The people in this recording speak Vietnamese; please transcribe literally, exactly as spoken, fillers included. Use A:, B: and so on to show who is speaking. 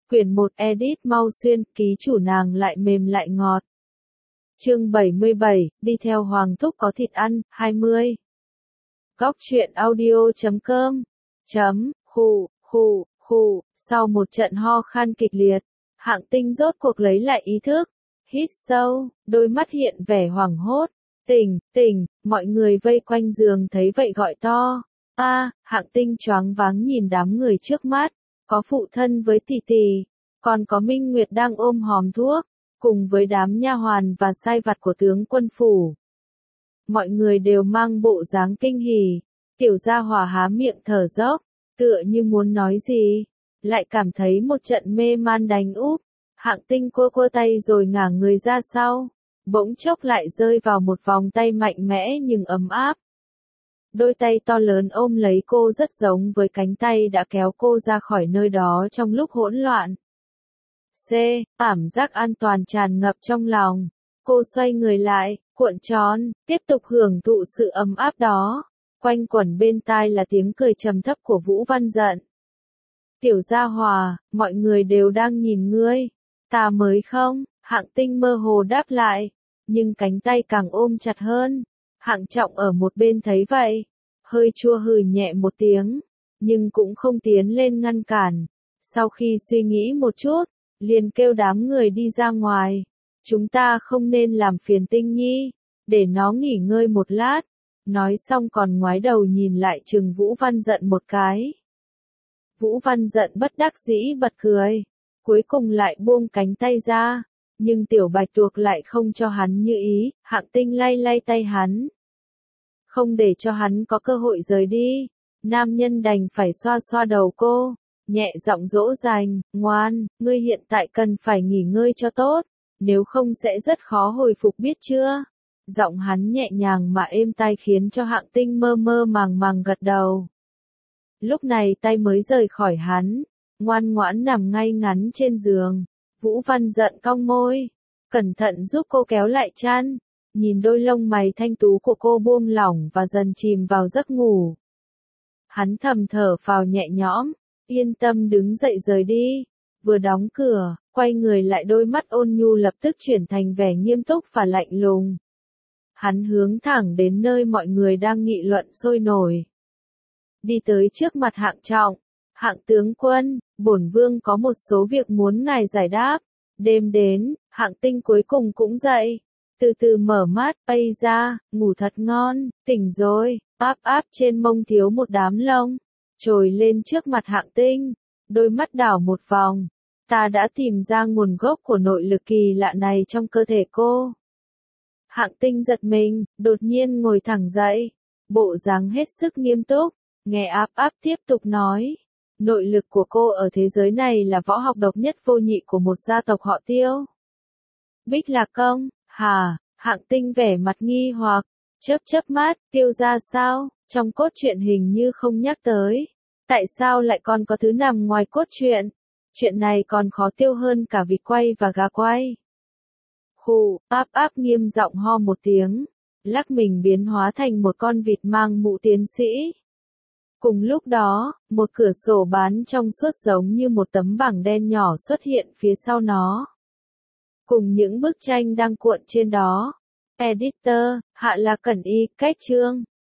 A: Quyển một edit mau xuyên, ký chủ nàng lại mềm lại ngọt. Chương bảy mươi bảy, đi theo Hoàng Thúc có thịt ăn, hai mươi. Góc truyện audio chấm com. Chấm, khu, khu, khu, sau một trận ho khan kịch liệt, Hạng Tinh rốt cuộc lấy lại ý thức, hít sâu, đôi mắt hiện vẻ hoảng hốt. Tỉnh, tỉnh, mọi người vây quanh giường thấy vậy gọi to. A, à, Hạng Tinh choáng váng nhìn đám người trước mắt, có phụ thân với tỷ tỷ, còn có Minh Nguyệt đang ôm hòm thuốc, cùng với đám nha hoàn và sai vặt của tướng quân phủ. Mọi người đều mang bộ dáng kinh hỉ, Tiểu Gia Hòa há miệng thở dốc, tựa như muốn nói gì, lại cảm thấy một trận mê man đánh úp. Hạng Tinh cua cua tay rồi ngả người ra sau, bỗng chốc lại rơi vào một vòng tay mạnh mẽ nhưng ấm áp. Đôi tay to lớn ôm lấy cô rất giống với cánh tay đã kéo cô ra khỏi nơi đó trong lúc hỗn loạn. C. Cảm giác an toàn tràn ngập trong lòng. Cô xoay người lại, cuộn tròn, tiếp tục hưởng thụ sự ấm áp đó. Quanh quẩn bên tai là tiếng cười trầm thấp của Vũ Văn Dận. Tiểu Gia Hòa, mọi người đều đang nhìn ngươi. Ta mới không? Hạng Tinh mơ hồ đáp lại, nhưng cánh tay càng ôm chặt hơn. Hạng Trọng ở một bên thấy vậy, hơi chua hừ nhẹ một tiếng, nhưng cũng không tiến lên ngăn cản. Sau khi suy nghĩ một chút, liền kêu đám người đi ra ngoài. Chúng ta không nên làm phiền Tinh Nhi, để nó nghỉ ngơi một lát. Nói xong còn ngoái đầu nhìn lại chừng Vũ Văn Dận một cái. Vũ Văn Dận bất đắc dĩ bật cười, cuối cùng lại buông cánh tay ra, nhưng Tiểu Bạch Tuộc lại không cho hắn như ý. Hạng Tinh lay lay tay hắn, không để cho hắn có cơ hội rời đi. Nam nhân đành phải xoa xoa đầu cô, nhẹ giọng dỗ dành, ngoan, ngươi hiện tại cần phải nghỉ ngơi cho tốt, nếu không sẽ rất khó hồi phục biết chưa. Giọng hắn nhẹ nhàng mà êm tai khiến cho Hạng Tinh mơ mơ màng màng gật đầu. Lúc này tay mới rời khỏi hắn, ngoan ngoãn nằm ngay ngắn trên giường. Vũ Văn Dận cong môi, cẩn thận giúp cô kéo lại chăn, nhìn đôi lông mày thanh tú của cô buông lỏng và dần chìm vào giấc ngủ. Hắn thầm thở phào nhẹ nhõm, yên tâm đứng dậy rời đi. Vừa đóng cửa, quay người lại, đôi mắt ôn nhu lập tức chuyển thành vẻ nghiêm túc và lạnh lùng. Hắn hướng thẳng đến nơi mọi người đang nghị luận sôi nổi. Đi tới trước mặt Hạng Trọng. Hạng tướng quân, bổn vương có một số việc muốn ngài giải đáp. Đêm đến, Hạng Tinh cuối cùng cũng dậy. Từ từ mở mắt, ây ra, ngủ thật ngon, tỉnh rồi. Áp áp trên mông thiếu một đám lông, trồi lên trước mặt Hạng Tinh, đôi mắt đảo một vòng. Ta đã tìm ra nguồn gốc của nội lực kỳ lạ này trong cơ thể cô. Hạng Tinh giật mình, đột nhiên ngồi thẳng dậy, bộ dáng hết sức nghiêm túc, nghe áp áp tiếp tục nói. Nội lực của cô ở thế giới này là võ học độc nhất vô nhị của một gia tộc họ Tiêu. Bích Lạc Công, hả? Hạng Tinh vẻ mặt nghi hoặc, chớp chớp mắt, Tiêu gia sao? Trong cốt truyện hình như không nhắc tới. Tại sao lại còn có thứ nằm ngoài cốt truyện? Chuyện này còn khó tiêu hơn cả vịt quay và gà quay. Khụ, áp áp nghiêm giọng ho một tiếng, lắc mình biến hóa thành một con vịt mang mũ tiến sĩ. Cùng lúc đó, một cửa sổ bán trong suốt giống như một tấm bảng đen nhỏ xuất hiện phía sau nó. Cùng những bức tranh đang cuộn trên đó. Editor, Hạ Lạc Cẩn Y, cách chương.